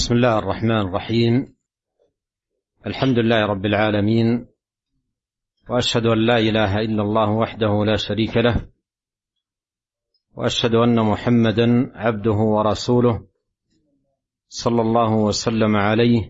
بسم الله الرحمن الرحيم. الحمد لله رب العالمين، وأشهد أن لا إله إلا الله وحده لا شريك له، وأشهد أن محمدا عبده ورسوله صلى الله وسلم عليه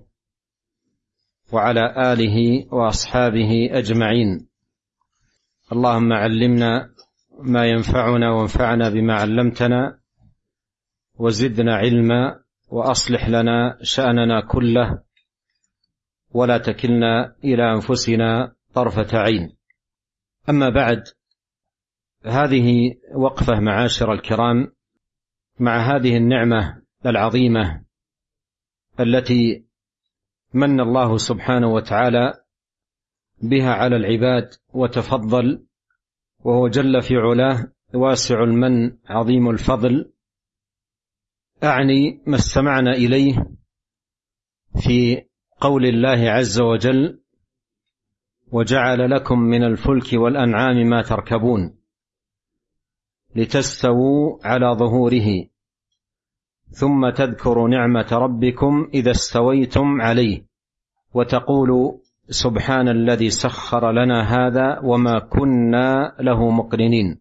وعلى آله وأصحابه أجمعين. اللهم علمنا ما ينفعنا وانفعنا بما علمتنا وزدنا علما، وأصلح لنا شأننا كله ولا تكلنا إلى أنفسنا طرفة عين. أما بعد، هذه وقفة معاشر الكرام مع هذه النعمة العظيمة التي من الله سبحانه وتعالى بها على العباد وتفضل، وهو جل في علاه واسع المن عظيم الفضل. أعني ما استمعنا إليه في قول الله عز وجل: وجعل لكم من الفلك والأنعام ما تركبون لتستووا على ظهوره ثم تذكروا نعمة ربكم إذا استويتم عليه وتقولوا سبحان الذي سخر لنا هذا وما كنا له مقرنين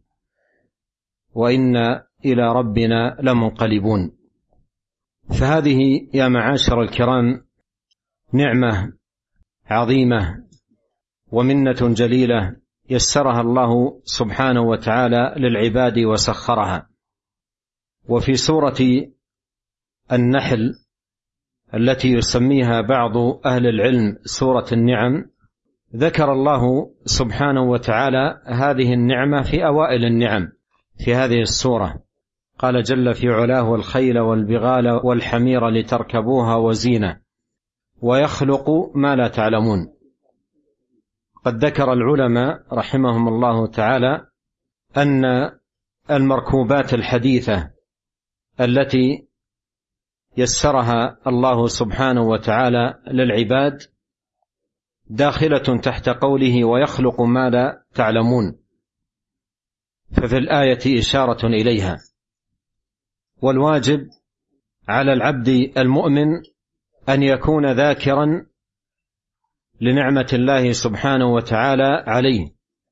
وإنا إلى ربنا لمنقلبون. فهذه يا معاشر الكرام نعمة عظيمة ومنة جليلة يسرها الله سبحانه وتعالى للعباد وسخرها. وفي سورة النحل التي يسميها بعض أهل العلم سورة النعم، ذكر الله سبحانه وتعالى هذه النعمة في أوائل النعم في هذه السورة. قال جل في علاه: والخيل والبغال والحمير لتركبوها وزينة ويخلق ما لا تعلمون. قد ذكر العلماء رحمهم الله تعالى أن المركوبات الحديثة التي يسرها الله سبحانه وتعالى للعباد داخلة تحت قوله ويخلق ما لا تعلمون، ففي الآية إشارة إليها. والواجب على العبد المؤمن أن يكون ذاكرا لنعمة الله سبحانه وتعالى عليه،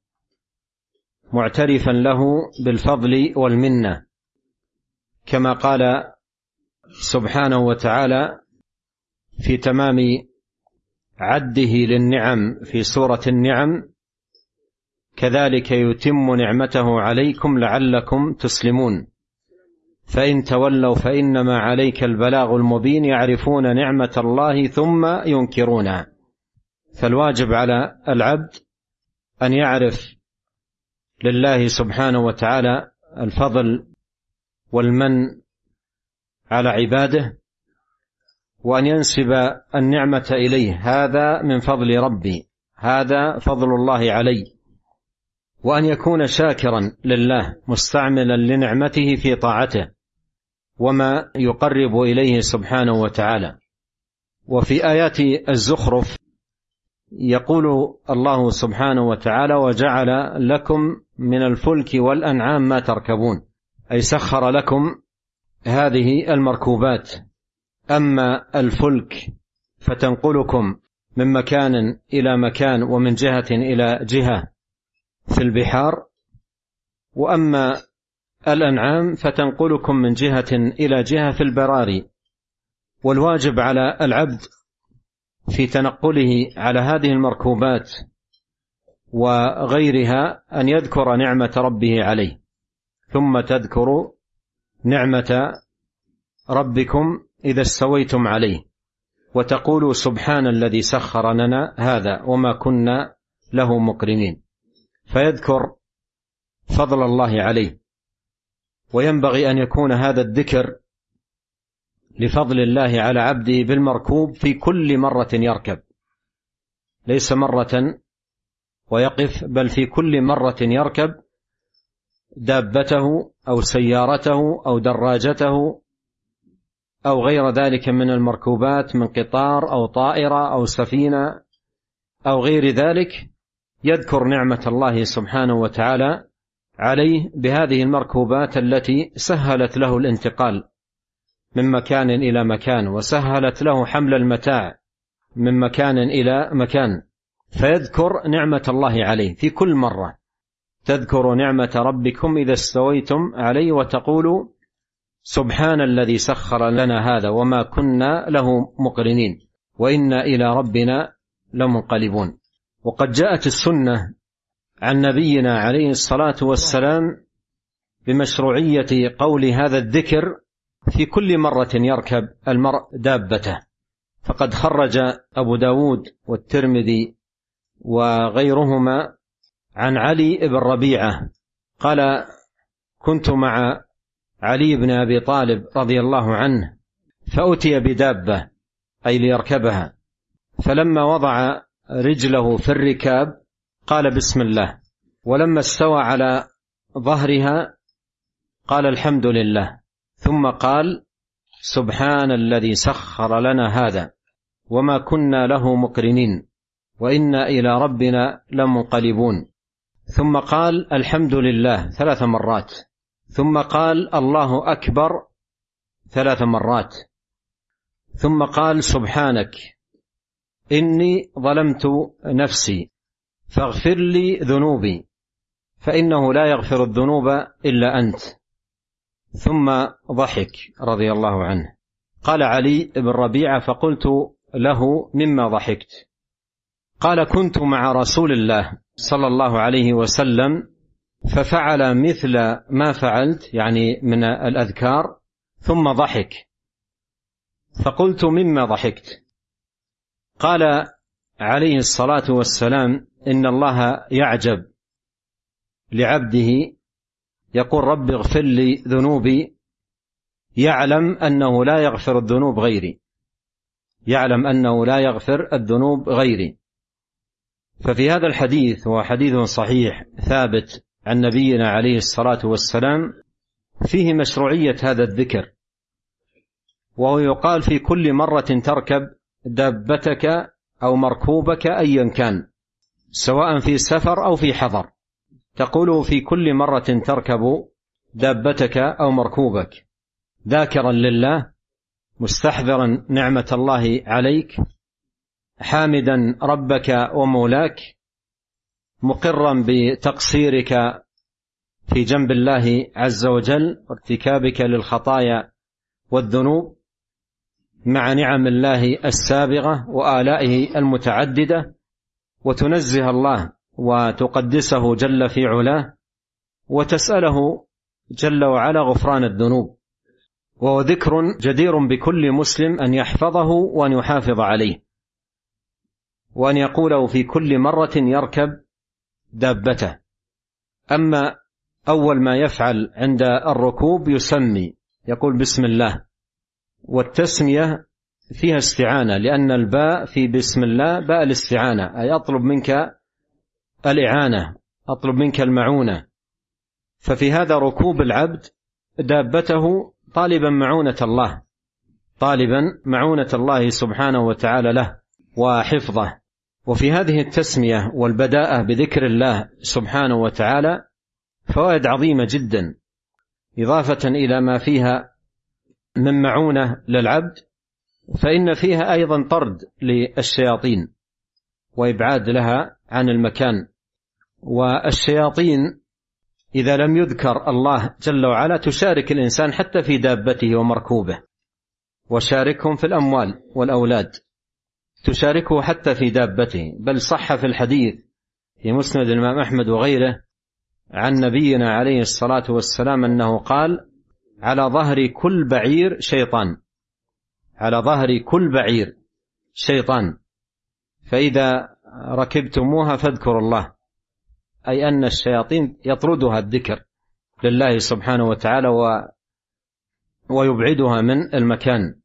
معترفا له بالفضل والمنة، كما قال سبحانه وتعالى في تمام عده للنعم في سورة النعم: كذلك يتم نعمته عليكم لعلكم تسلمون فإن تولوا فإنما عليك البلاغ المبين يعرفون نعمة الله ثم ينكرونها. فالواجب على العبد أن يعرف لله سبحانه وتعالى الفضل والمن على عباده، وأن ينسب النعمة إليه: هذا من فضل ربي، هذا فضل الله علي. وأن يكون شاكرا لله مستعملا لنعمته في طاعته وما يقرب إليه سبحانه وتعالى. وفي آيات الزخرف يقول الله سبحانه وتعالى: وجعل لكم من الفلك والأنعام ما تركبون، أي سخر لكم هذه المركوبات. أما الفلك فتنقلكم من مكان إلى مكان ومن جهة إلى جهة في البحار، وأما الأنعام فتنقلكم من جهة إلى جهة في البراري. والواجب على العبد في تنقله على هذه المركوبات وغيرها أن يذكر نعمة ربه عليه، ثم تذكر نعمة ربكم إذا استويتم عليه وتقولوا سبحان الذي سخر لنا هذا وما كنا له مقرنين، فيذكر فضل الله عليه. وينبغي أن يكون هذا الذكر لفضل الله على عبده بالمركوب في كل مرة يركب، ليس مرة ويقف، بل في كل مرة يركب دابته أو سيارته أو دراجته أو غير ذلك من المركوبات، من قطار أو طائرة أو سفينة أو غير ذلك، يذكر نعمة الله سبحانه وتعالى عليه بهذه المركوبات التي سهلت له الانتقال من مكان إلى مكان، وسهلت له حمل المتاع من مكان إلى مكان، فيذكر نعمة الله عليه في كل مرة. تذكر نعمة ربكم إذا استويتم عليه وتقول سبحان الذي سخر لنا هذا وما كنا له مقرنين وإنا إلى ربنا لمنقلبون. وقد جاءت السنة عن نبينا عليه الصلاة والسلام بمشروعية قول هذا الذكر في كل مرة يركب المرء دابته، فقد خرج أبو داود والترمذي وغيرهما عن علي بن ربيعة قال كنت مع علي بن أبي طالب رضي الله عنه فأتي بدابة أي ليركبها، فلما وضع رجله في الركاب قال بسم الله، ولما استوى على ظهرها قال الحمد لله، ثم قال سبحان الذي سخر لنا هذا وما كنا له مقرنين وإنا إلى ربنا لمنقلبون، ثم قال الحمد لله 3 مرات، ثم قال الله أكبر 3 مرات، ثم قال سبحانك إني ظلمت نفسي فاغفر لي ذنوبي فإنه لا يغفر الذنوب إلا أنت، ثم ضحك رضي الله عنه. قال علي بن ربيعة فقلت له مما ضحكت؟ قال كنت مع رسول الله صلى الله عليه وسلم ففعل مثل ما فعلت، يعني من الأذكار، ثم ضحك، فقلت مما ضحكت؟ قال عليه الصلاة والسلام إن الله يعجب لعبده يقول رب اغفر لي ذنوبي، يعلم أنه لا يغفر الذنوب غيري، يعلم أنه لا يغفر الذنوب غيري. ففي هذا الحديث، هو حديث صحيح ثابت عن نبينا عليه الصلاة والسلام، فيه مشروعية هذا الذكر، وهو يقال في كل مرة تركب دابتك أو مركوبك أيا كان، سواء في سفر أو في حضر، تقول في كل مرة تركب دابتك أو مركوبك ذاكرا لله، مستحضرا نعمة الله عليك، حامدا ربك ومولاك، مقرا بتقصيرك في جنب الله عز وجل وارتكابك للخطايا والذنوب مع نعم الله السابغة وآلائه المتعددة، وتنزه الله وتقدسه جل في علاه، وتسأله جل وعلا غفران الذنوب. وهو ذكر جدير بكل مسلم أن يحفظه وأن يحافظ عليه، وأن يقوله في كل مرة يركب دابته. أما أول ما يفعل عند الركوب يسمي، يقول بسم الله، والتسمية فيها استعانة، لأن الباء في بسم الله باء الاستعانة، أي أطلب منك الإعانة، أطلب منك المعونة. ففي هذا ركوب العبد دابته طالبا معونة الله، طالبا معونة الله سبحانه وتعالى له وحفظه. وفي هذه التسمية والبداءة بذكر الله سبحانه وتعالى فوائد عظيمة جدا، إضافة إلى ما فيها من معونة للعبد، فإن فيها أيضا طرد للشياطين وإبعاد لها عن المكان. والشياطين إذا لم يذكر الله جل وعلا تشارك الإنسان حتى في دابته ومركوبه، وشاركهم في الأموال والأولاد، تشاركه حتى في دابته. بل صح في الحديث في مسند الإمام أحمد وغيره عن نبينا عليه الصلاة والسلام أنه قال على ظهر كل بعير شيطان، على ظهر كل بعير شيطان، فإذا ركبتموها فاذكروا الله، أي أن الشياطين يطردها الذكر لله سبحانه وتعالى ويبعدها من المكان.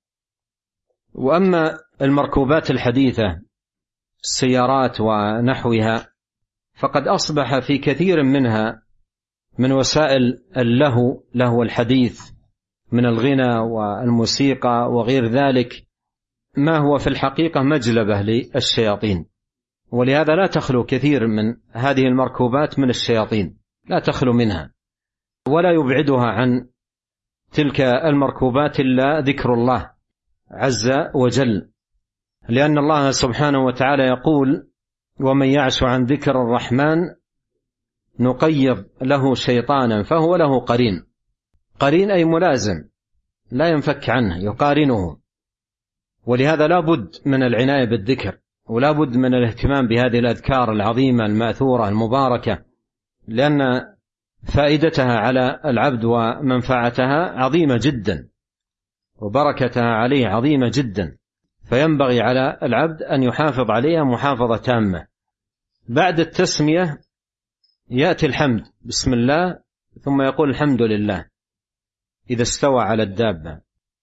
وأما المركوبات الحديثة السيارات ونحوها فقد أصبح في كثير منها من وسائل اللهو الحديث من الغنى والموسيقى وغير ذلك ما هو في الحقيقة مجلبة للشياطين، ولهذا لا تخلو كثير من هذه المركوبات من الشياطين، لا تخلو منها، ولا يبعدها عن تلك المركوبات إلا ذكر الله عز وجل، لأن الله سبحانه وتعالى يقول: ومن يعش عن ذكر الرحمن نقيض له شيطانا فهو له قرين. قرين أي ملازم لا ينفك عنه، يقارنه. ولهذا لا بد من العناية بالذكر، ولا بد من الاهتمام بهذه الأذكار العظيمة المأثورة المباركة، لأن فائدتها على العبد ومنفعتها عظيمة جدا، وبركتها عليه عظيمة جدا، فينبغي على العبد أن يحافظ عليها محافظة تامة. بعد التسمية يأتي الحمد، بسم الله، ثم يقول الحمد لله إذا استوى على الدابة.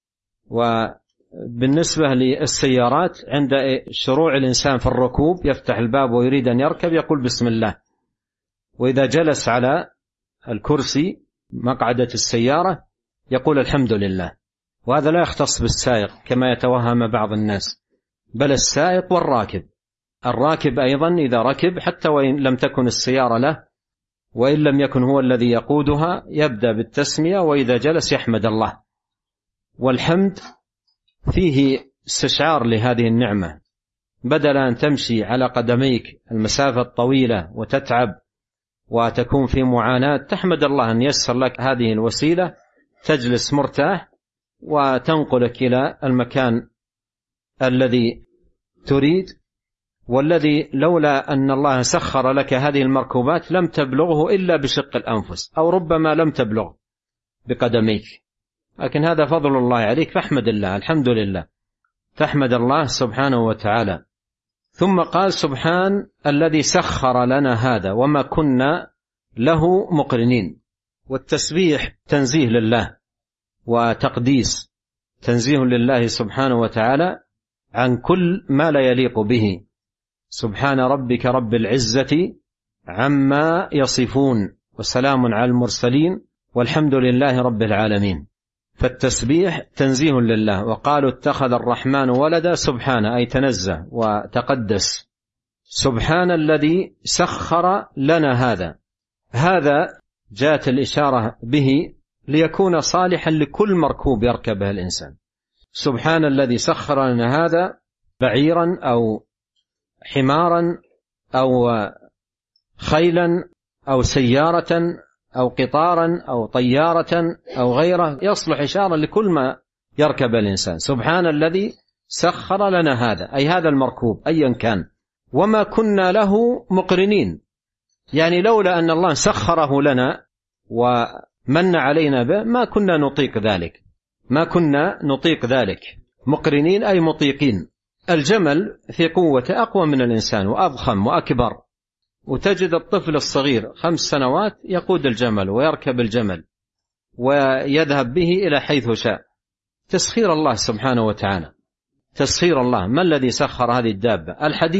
وبالنسبة للسيارات عند شروع الإنسان في الركوب يفتح الباب ويريد أن يركب يقول بسم الله، وإذا جلس على الكرسي مقعدة السيارة يقول الحمد لله. وهذا لا يختص بالسائق كما يتوهم بعض الناس، بل السائق والراكب. الراكب أيضا إذا ركب حتى وإن لم تكن السيارة له وإن لم يكن هو الذي يقودها يبدأ بالتسمية، وإذا جلس يحمد الله. والحمد فيه استشعار لهذه النعمة، بدل أن تمشي على قدميك المسافة الطويلة وتتعب وتكون في معاناة، تحمد الله أن يسر لك هذه الوسيلة، تجلس مرتاح وتنقلك إلى المكان الذي تريد، والذي لولا أن الله سخر لك هذه المركوبات لم تبلغه إلا بشق الأنفس، أو ربما لم تبلغ بقدميك، لكن هذا فضل الله عليك، فاحمد الله، الحمد لله، تحمد الله سبحانه وتعالى. ثم قال: سبحان الذي سخر لنا هذا وما كنا له مقرنين. والتسبيح تنزيه لله وتقديس، تنزيه لله سبحانه وتعالى عن كل ما لا يليق به. سبحان ربك رب العزة عما يصفون وسلام على المرسلين والحمد لله رب العالمين. فالتسبيح تنزيه لله. وقالوا اتخذ الرحمن ولدا، سبحانه أي تنزه وتقدس. سبحان الذي سخر لنا هذا جاءت الإشارة به ليكون صالحا لكل مركوب يركبه الإنسان. سبحان الذي سخر لنا هذا، بعيرا أو حمارا أو خيلا أو سيارة أو قطارا أو طيارة أو غيره، يصلح إشارة لكل ما يركب الإنسان. سبحان الذي سخر لنا هذا، أي هذا المركوب أيا كان، وما كنا له مقرنين، يعني لولا أن الله سخره لنا ومن علينا به ما كنا نطيق ذلك، ما كنا نطيق ذلك. مقرنين أي مطيقين. الجمل في قوته أقوى من الإنسان وأضخم وأكبر، وتجد الطفل الصغير 5 سنوات يقود الجمل ويركب الجمل ويذهب به إلى حيث شاء. تسخير الله سبحانه وتعالى، تسخير الله. ما الذي سخر هذه الدابة؟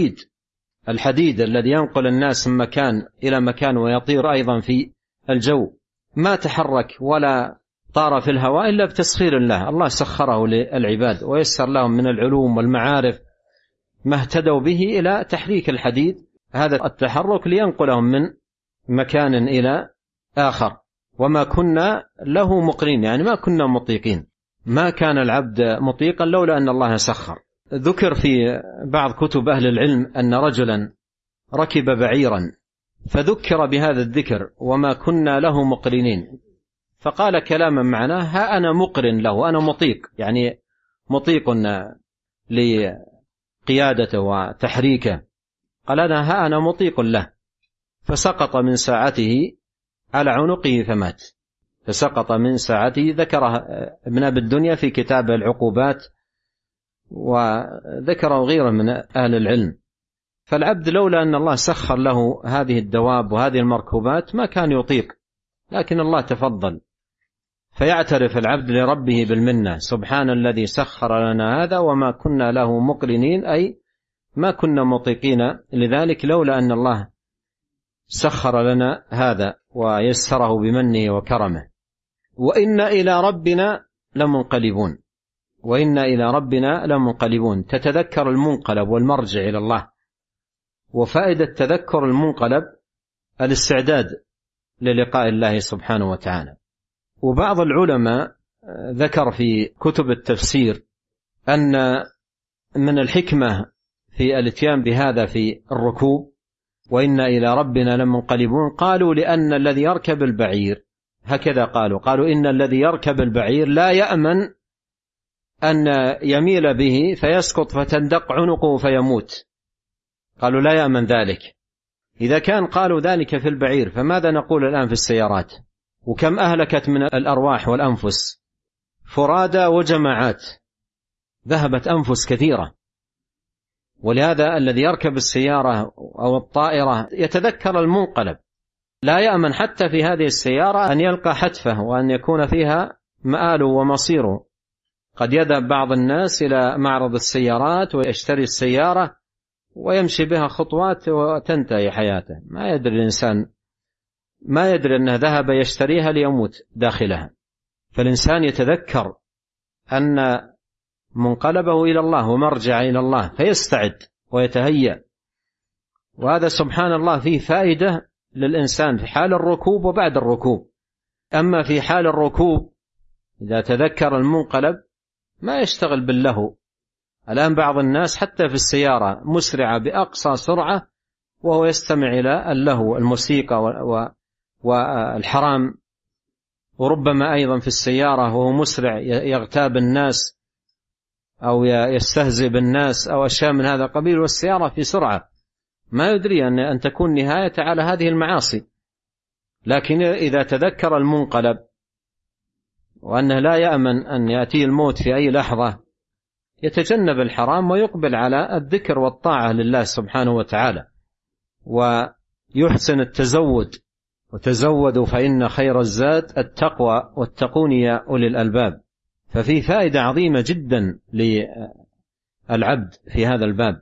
الحديد الذي ينقل الناس من مكان إلى مكان ويطير أيضا في الجو، ما تحرك ولا طار في الهواء إلا بتسخير الله. الله سخره للعباد ويسر لهم من العلوم والمعارف ما اهتدوا به إلى تحريك الحديد، هذا التحرك لينقلهم من مكان إلى آخر. وما كنا له مقرين، يعني ما كنا مطيقين، ما كان العبد مطيقا لولا أن الله سخر. ذكر في بعض كتب أهل العلم أن رجلا ركب بعيرا فذكر بهذا الذكر وما كنا له مقرنين، فقال كلاما معناه: ها أنا مقرن له، أنا مطيق، يعني مطيق لقيادته وتحريكه. قال: أنا مطيق له، فسقط من ساعته على عنقه فمات. فسقط من ساعته. ذكره ابن أبي الدنيا في كتاب العقوبات، وذكره غيره من أهل العلم. فالعبد لولا أن الله سخر له هذه الدواب وهذه المركوبات ما كان يطيق، لكن الله تفضل، فيعترف العبد لربه بالمنة: سبحان الذي سخر لنا هذا وما كنا له مقرنين، أي ما كنا مطيقين لذلك لولا أن الله سخر لنا هذا ويسره بمنه وكرمه. وإنا إلى ربنا لمنقلبون. وإنا إلى ربنا لمنقلبون، تتذكر المنقلب والمرجع إلى الله. وفائدة تذكر المنقلب الاستعداد للقاء الله سبحانه وتعالى. وبعض العلماء ذكر في كتب التفسير أن من الحكمة في الاتيان بهذا في الركوب وإنا إلى ربنا لمنقلبون، قالوا لأن الذي يركب البعير، هكذا قالوا إن الذي يركب البعير لا يأمن أن يميل به فيسقط فتندق عنقه فيموت، قالوا لا يأمن ذلك. إذا كان قالوا ذلك في البعير فماذا نقول الآن في السيارات؟ وكم أهلكت من الأرواح والأنفس فرادى وجماعات، ذهبت أنفس كثيرة. ولهذا الذي يركب السيارة أو الطائرة يتذكر المنقلب، لا يأمن حتى في هذه السيارة أن يلقى حتفه وأن يكون فيها مآله ومصيره. قد يذهب بعض الناس إلى معرض السيارات ويشتري السيارة ويمشي بها خطوات وتنتهي حياته، ما يدري الإنسان، ما يدري أنه ذهب يشتريها ليموت داخلها. فالإنسان يتذكر أن منقلبه إلى الله ومرجع إلى الله فيستعد ويتهيأ. وهذا سبحان الله فيه فائدة للإنسان في حال الركوب وبعد الركوب. أما في حال الركوب إذا تذكر المنقلب ما يشتغل باللهو. الآن بعض الناس حتى في السيارة مسرعة بأقصى سرعة وهو يستمع إلى اللهو، الموسيقى والحرام، وربما أيضا في السيارة وهو مسرع يغتاب الناس أو يستهزئ بالناس أو أشياء من هذا القبيل، والسيارة في سرعة، ما يدري أن تكون نهاية على هذه المعاصي. لكن إذا تذكر المنقلب وأنه لا يأمن أن يأتي الموت في أي لحظة يتجنب الحرام ويقبل على الذكر والطاعة لله سبحانه وتعالى، ويحسن التزود، وتزودوا فإن خير الزاد التقوى واتقون يا أولي الألباب. ففي فائدة عظيمة جدا للعبد في هذا الباب،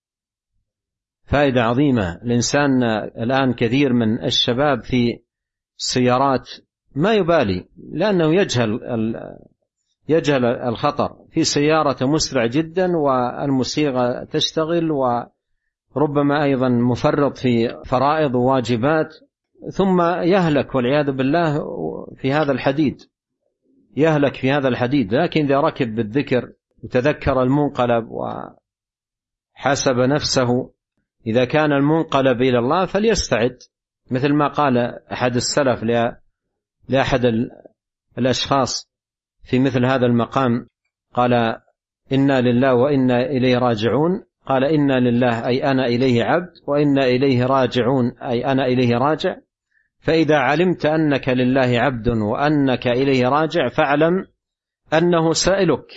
فائدة عظيمة. الإنسان الآن كثير من الشباب في السيارات ما يبالي لأنه يجهل الخطر، في سيارة مسرع جدا والموسيقى تشتغل وربما أيضا مفرط في فرائض وواجبات، ثم يهلك والعياذ بالله في هذا الحديد، يهلك في هذا الحديد. لكن إذا ركب بالذكر وتذكر المنقلب وحسب نفسه، إذا كان المنقلب إلى الله فليستعد، مثل ما قال أحد السلف لأحد الأشخاص في مثل هذا المقام، قال إنا لله وإنا إليه راجعون، قال إنا لله أي أنا إليه عبد، وإنا إليه راجعون أي أنا إليه راجع. فإذا علمت أنك لله عبد وأنك إليه راجع فاعلم أنه سائلك،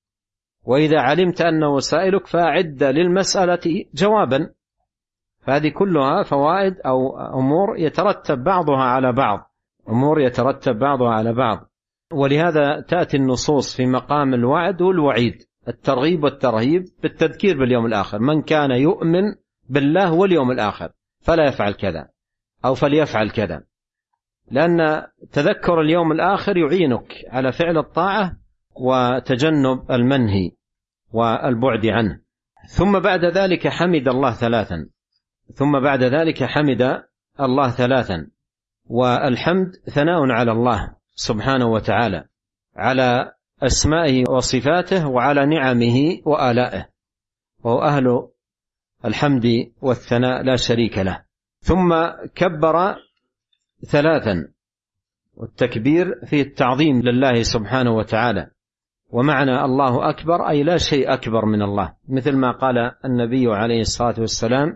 وإذا علمت أنه سائلك فأعد للمسألة جوابا. فهذه كلها فوائد أو أمور يترتب بعضها على بعض، أمور يترتب بعضها على بعض. ولهذا تأتي النصوص في مقام الوعد والوعيد، الترغيب والترهيب بالتذكير باليوم الآخر. من كان يؤمن بالله واليوم الآخر فلا يفعل كذا أو فليفعل كذا، لأن تذكر اليوم الآخر يعينك على فعل الطاعة وتجنب المنهي والبعد عنه. ثم بعد ذلك حمد الله ثلاثا، ثم بعد ذلك حمد الله ثلاثا. والحمد ثناء على الله سبحانه وتعالى، على أسمائه وصفاته وعلى نعمه وآلائه، وهو أهل الحمد والثناء لا شريك له. ثم كبر ثلاثا، والتكبير فيه التعظيم لله سبحانه وتعالى، ومعنى الله أكبر أي لا شيء أكبر من الله، مثل ما قال النبي عليه الصلاة والسلام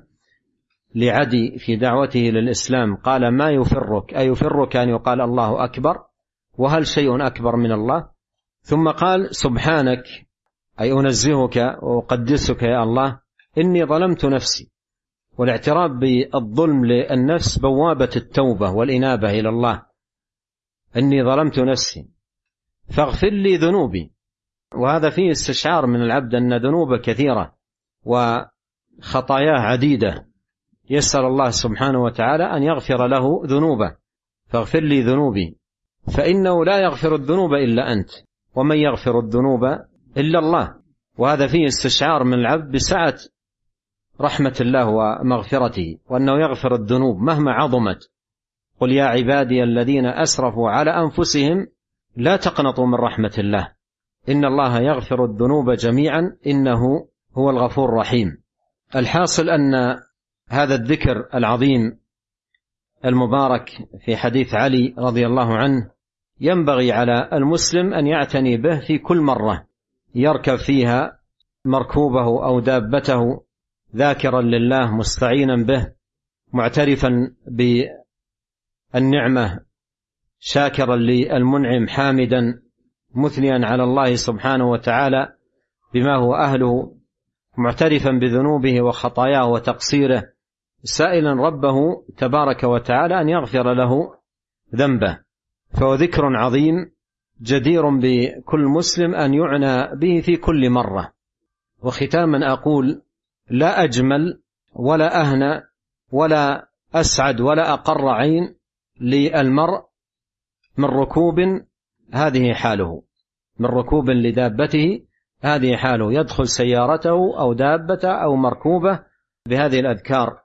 لعدي في دعوته للإسلام، قال ما يفرك أيفرك أن يقال الله أكبر، وهل شيء أكبر من الله؟ ثم قال سبحانك أي أنزهك وأقدسك يا الله، إني ظلمت نفسي. والاعتراف بالظلم للنفس بوابة التوبة والإنابة إلى الله. إني ظلمت نفسي فاغفر لي ذنوبي، وهذا فيه استشعار من العبد أن ذنوبه كثيرة وخطاياه عديدة، يسأل الله سبحانه وتعالى أن يغفر له ذنوبه. فاغفر لي ذنوبي فإنه لا يغفر الذنوب إلا أنت، ومن يغفر الذنوب إلا الله. وهذا فيه استشعار من العبد بسعة رحمة الله ومغفرته، وأنه يغفر الذنوب مهما عظمت. قل يا عبادي الذين أسرفوا على أنفسهم لا تقنطوا من رحمة الله، إن الله يغفر الذنوب جميعا إنه هو الغفور الرحيم. الحاصل أن هذا الذكر العظيم المبارك في حديث علي رضي الله عنه ينبغي على المسلم أن يعتني به في كل مرة يركب فيها مركوبه أو دابته، ذاكرا لله مستعينا به، معترفا بالنعمة، شاكرا للمنعم، حامدا مثنيا على الله سبحانه وتعالى بما هو أهله، معترفا بذنوبه وخطاياه وتقصيره، سائلا ربه تبارك وتعالى أن يغفر له ذنبه. فهو ذكر عظيم جدير بكل مسلم أن يعنى به في كل مرة. وختاما أقول: لا أجمل ولا أهنى ولا أسعد ولا أقر عين للمرء من ركوب هذه حاله، من ركوب لدابته هذه حاله، يدخل سيارته أو دابته أو مركوبة بهذه الأذكار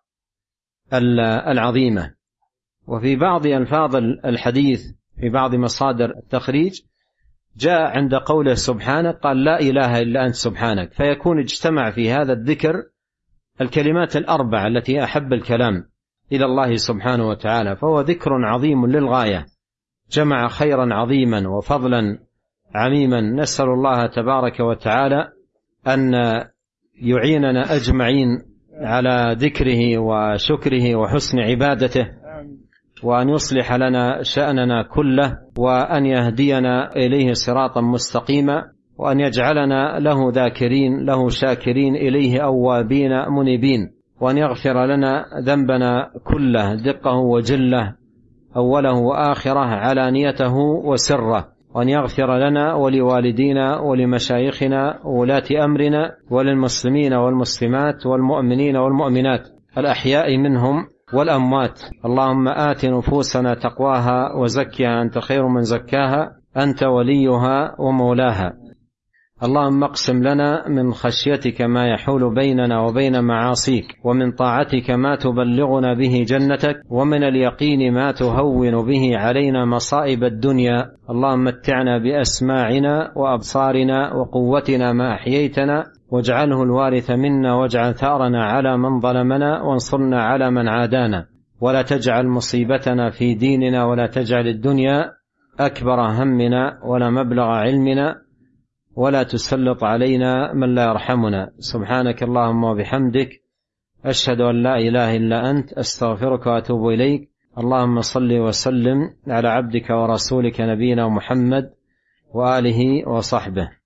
العظيمة. وفي بعض ألفاظ الحديث في بعض مصادر التخريج جاء عند قوله سبحانك قال: لا إله إلا أنت سبحانك، فيكون اجتمع في هذا الذكر الكلمات الأربع التي أحب الكلام إلى الله سبحانه وتعالى. فهو ذكر عظيم للغاية، جمع خيرا عظيما وفضلا عميما. نسأل الله تبارك وتعالى أن يعيننا أجمعين على ذكره وشكره وحسن عبادته، وأن يصلح لنا شأننا كله، وأن يهدينا إليه صراطا مستقيما، وأن يجعلنا له ذاكرين له شاكرين إليه أوابين منيبين، وأن يغفر لنا ذنبنا كله دقه وجله، أوله وآخره، علانيته وسره، وأن يغفر لنا ولوالدينا ولمشايخنا وولاة أمرنا وللمسلمين والمسلمات والمؤمنين والمؤمنات الأحياء منهم والأموات. اللهم آت نفوسنا تقواها وزكها أنت خير من زكاها أنت وليها ومولاها. اللهم اقسم لنا من خشيتك ما يحول بيننا وبين معاصيك، ومن طاعتك ما تبلغنا به جنتك، ومن اليقين ما تهون به علينا مصائب الدنيا. اللهم متعنا بأسماعنا وأبصارنا وقوتنا ما أحييتنا، واجعله الوارث منا، واجعل ثأرنا على من ظلمنا، وانصرنا على من عادانا، ولا تجعل مصيبتنا في ديننا، ولا تجعل الدنيا أكبر همنا ولا مبلغ علمنا، ولا تسلط علينا من لا يرحمنا. سبحانك اللهم وبحمدك، أشهد أن لا إله إلا أنت، أستغفرك وأتوب إليك. اللهم صل وسلم على عبدك ورسولك نبينا محمد وآله وصحبه.